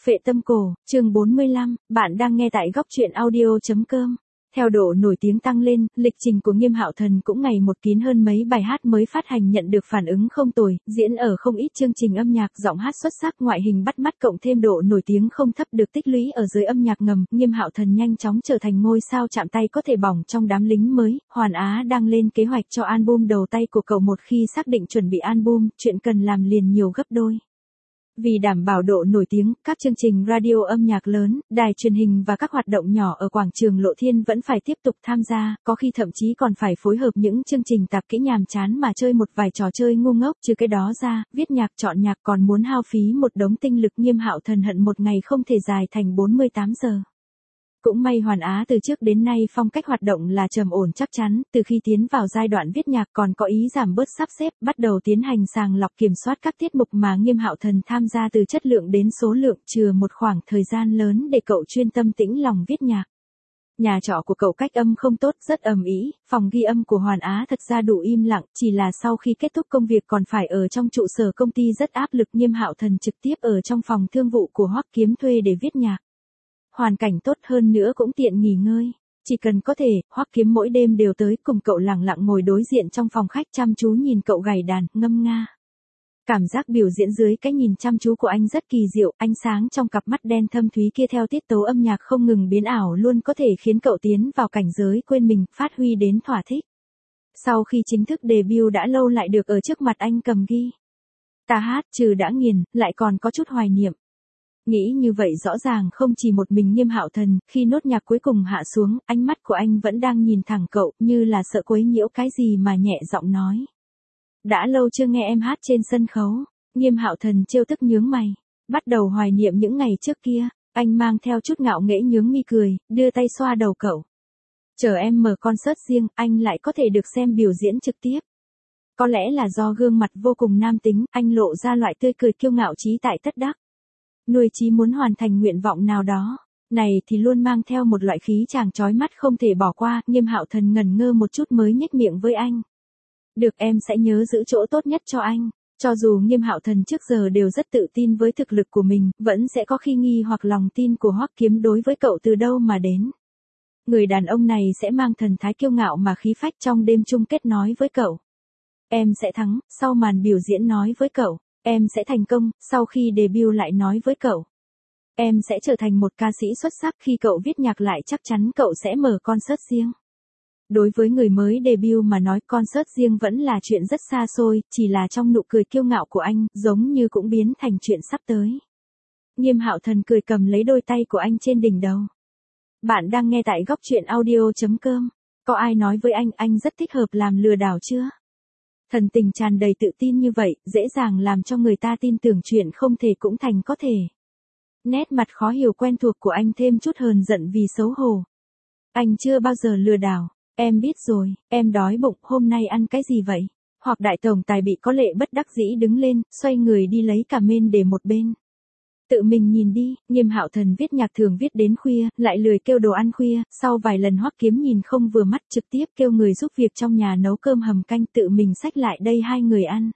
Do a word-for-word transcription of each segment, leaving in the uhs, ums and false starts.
Phệ tâm cổ, chương bốn mươi lăm, bạn đang nghe tại góc truyện audio.com. Theo độ nổi tiếng tăng lên, lịch trình của Nghiêm Hạo Thần cũng ngày một kín hơn, mấy bài hát mới phát hành nhận được phản ứng không tồi, diễn ở không ít chương trình âm nhạc, giọng hát xuất sắc, ngoại hình bắt mắt cộng thêm độ nổi tiếng không thấp được tích lũy ở giới âm nhạc ngầm, Nghiêm Hạo Thần nhanh chóng trở thành ngôi sao chạm tay có thể bỏng trong đám lính mới. Hoàn Á đang lên kế hoạch cho album đầu tay của cậu, một khi xác định chuẩn bị album, chuyện cần làm liền nhiều gấp đôi. Vì đảm bảo độ nổi tiếng, các chương trình radio âm nhạc lớn, đài truyền hình và các hoạt động nhỏ ở quảng trường Lộ Thiên vẫn phải tiếp tục tham gia, có khi thậm chí còn phải phối hợp những chương trình tạp kỹ nhàm chán mà chơi một vài trò chơi ngu ngốc. Trừ cái đó ra, viết nhạc chọn nhạc còn muốn hao phí một đống tinh lực. Nghiêm Hạo Thần hận một ngày không thể dài thành bốn mươi tám giờ. Cũng may Hoàn Á từ trước đến nay phong cách hoạt động là trầm ổn chắc chắn, từ khi tiến vào giai đoạn viết nhạc còn có ý giảm bớt sắp xếp, bắt đầu tiến hành sàng lọc kiểm soát các tiết mục mà Nghiêm Hạo Thần tham gia từ chất lượng đến số lượng, chừa một khoảng thời gian lớn để cậu chuyên tâm tĩnh lòng viết nhạc. Nhà trọ của cậu cách âm không tốt, rất ầm ĩ, phòng ghi âm của Hoàn Á thật ra đủ im lặng, chỉ là sau khi kết thúc công việc còn phải ở trong trụ sở công ty rất áp lực. Nghiêm Hạo Thần trực tiếp ở trong phòng thương vụ của Hoắc Kiếm thuê để viết nhạc. Hoàn cảnh tốt hơn nữa cũng tiện nghỉ ngơi. Chỉ cần có thể, Hoắc Kiếm mỗi đêm đều tới cùng cậu lặng lặng ngồi đối diện trong phòng khách, chăm chú nhìn cậu gảy đàn, ngâm nga. Cảm giác biểu diễn dưới cái nhìn chăm chú của anh rất kỳ diệu, ánh sáng trong cặp mắt đen thâm thúy kia theo tiết tấu âm nhạc không ngừng biến ảo luôn có thể khiến cậu tiến vào cảnh giới quên mình, phát huy đến thỏa thích. Sau khi chính thức debut đã lâu lại được ở trước mặt anh cầm ghi ta hát, trừ đã nghiền, lại còn có chút hoài niệm. Nghĩ như vậy rõ ràng không chỉ một mình Nghiêm Hạo Thần, khi nốt nhạc cuối cùng hạ xuống, ánh mắt của anh vẫn đang nhìn thẳng cậu, như là sợ quấy nhiễu cái gì mà nhẹ giọng nói. Đã lâu chưa nghe em hát trên sân khấu. Nghiêm Hạo Thần trêu tức nhướng mày, bắt đầu hoài niệm những ngày trước kia, anh mang theo chút ngạo nghễ nhướng mi cười, đưa tay xoa đầu cậu. Chờ em mở concert riêng, anh lại có thể được xem biểu diễn trực tiếp. Có lẽ là do gương mặt vô cùng nam tính, anh lộ ra loại tươi cười kiêu ngạo trí tại tất đắc. Nuôi chí muốn hoàn thành nguyện vọng nào đó, này thì luôn mang theo một loại khí chàng chói mắt không thể bỏ qua. Nghiêm Hạo Thần ngần ngơ một chút mới nhếch miệng với anh. Được, em sẽ nhớ giữ chỗ tốt nhất cho anh. Cho dù Nghiêm Hạo Thần trước giờ đều rất tự tin với thực lực của mình, vẫn sẽ có khi nghi hoặc lòng tin của Hoắc Kiếm đối với cậu từ đâu mà đến. Người đàn ông này sẽ mang thần thái kiêu ngạo mà khí phách trong đêm chung kết nói với cậu. Em sẽ thắng, sau màn biểu diễn nói với cậu. Em sẽ thành công, sau khi debut lại nói với cậu. Em sẽ trở thành một ca sĩ xuất sắc, khi cậu viết nhạc lại chắc chắn cậu sẽ mở concert riêng. Đối với người mới debut mà nói, concert riêng vẫn là chuyện rất xa xôi, chỉ là trong nụ cười kiêu ngạo của anh, giống như cũng biến thành chuyện sắp tới. Nghiêm Hạo Thần cười cầm lấy đôi tay của anh trên đỉnh đầu. Bạn đang nghe tại góc truyện audio.com. Có ai nói với anh, anh rất thích hợp làm lừa đảo chưa? Thần tình tràn đầy tự tin như vậy, dễ dàng làm cho người ta tin tưởng chuyện không thể cũng thành có thể. Nét mặt khó hiểu quen thuộc của anh thêm chút hờn giận vì xấu hổ. Anh chưa bao giờ lừa đảo, em biết rồi, em đói bụng, hôm nay ăn cái gì vậy? Hoặc đại tổng tài bị có lệ bất đắc dĩ đứng lên, xoay người đi lấy cả mên để một bên. Tự mình nhìn đi. Nghiêm Hạo Thần viết nhạc thường viết đến khuya, lại lười kêu đồ ăn khuya, sau vài lần Hoắc Kiếm nhìn không vừa mắt trực tiếp kêu người giúp việc trong nhà nấu cơm hầm canh, tự mình xách lại đây hai người ăn.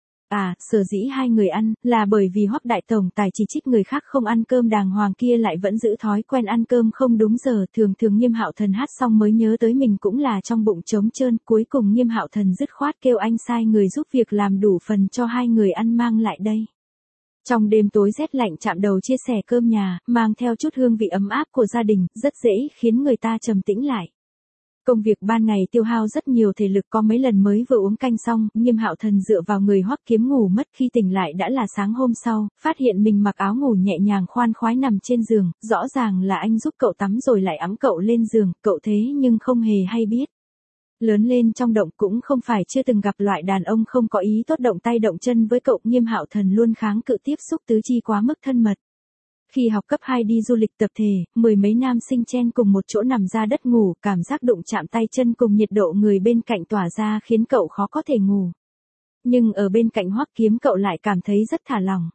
À, sở dĩ hai người ăn, là bởi vì Hoắc đại tổng tài chỉ trích người khác không ăn cơm đàng hoàng kia lại vẫn giữ thói quen ăn cơm không đúng giờ, thường thường Nghiêm Hạo Thần hát xong mới nhớ tới mình cũng là trong bụng trống trơn, cuối cùng Nghiêm Hạo Thần dứt khoát kêu anh sai người giúp việc làm đủ phần cho hai người ăn mang lại đây. Trong đêm tối rét lạnh chạm đầu chia sẻ cơm nhà, mang theo chút hương vị ấm áp của gia đình, rất dễ khiến người ta trầm tĩnh lại. Công việc ban ngày tiêu hao rất nhiều thể lực, có mấy lần mới vừa uống canh xong, Nghiêm Hạo Thần dựa vào người Hoắc Kiếm ngủ mất, khi tỉnh lại đã là sáng hôm sau, phát hiện mình mặc áo ngủ nhẹ nhàng khoan khoái nằm trên giường, rõ ràng là anh giúp cậu tắm rồi lại ẵm cậu lên giường, cậu thế nhưng không hề hay biết. Lớn lên trong động cũng không phải chưa từng gặp loại đàn ông không có ý tốt động tay động chân với cậu. Nghiêm Hạo Thần luôn kháng cự tiếp xúc tứ chi quá mức thân mật. Khi học cấp hai đi du lịch tập thể, mười mấy nam sinh chen cùng một chỗ nằm ra đất ngủ, cảm giác đụng chạm tay chân cùng nhiệt độ người bên cạnh tỏa ra khiến cậu khó có thể ngủ. Nhưng ở bên cạnh Hoắc Kiếm cậu lại cảm thấy rất thả lỏng.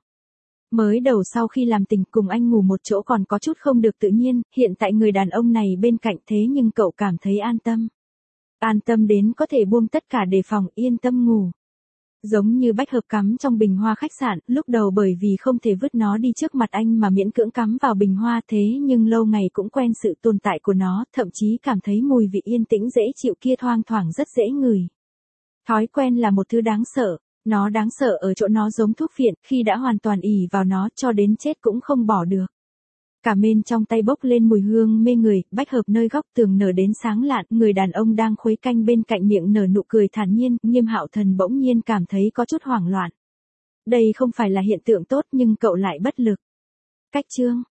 Mới đầu sau khi làm tình cùng anh ngủ một chỗ còn có chút không được tự nhiên, hiện tại người đàn ông này bên cạnh thế nhưng cậu cảm thấy an tâm. An tâm đến có thể buông tất cả đề phòng, yên tâm ngủ. Giống như bách hợp cắm trong bình hoa khách sạn, lúc đầu bởi vì không thể vứt nó đi trước mặt anh mà miễn cưỡng cắm vào bình hoa, thế nhưng lâu ngày cũng quen sự tồn tại của nó, thậm chí cảm thấy mùi vị yên tĩnh dễ chịu kia thoang thoảng rất dễ ngửi. Thói quen là một thứ đáng sợ, nó đáng sợ ở chỗ nó giống thuốc phiện, khi đã hoàn toàn ỷ vào nó cho đến chết cũng không bỏ được. Cả mên trong tay bốc lên mùi hương mê người, bách hợp nơi góc tường nở đến sáng lạn, người đàn ông đang khuấy canh bên cạnh miệng nở nụ cười thản nhiên, Nghiêm Hạo Thần bỗng nhiên cảm thấy có chút hoảng loạn. Đây không phải là hiện tượng tốt nhưng cậu lại bất lực. Cách chương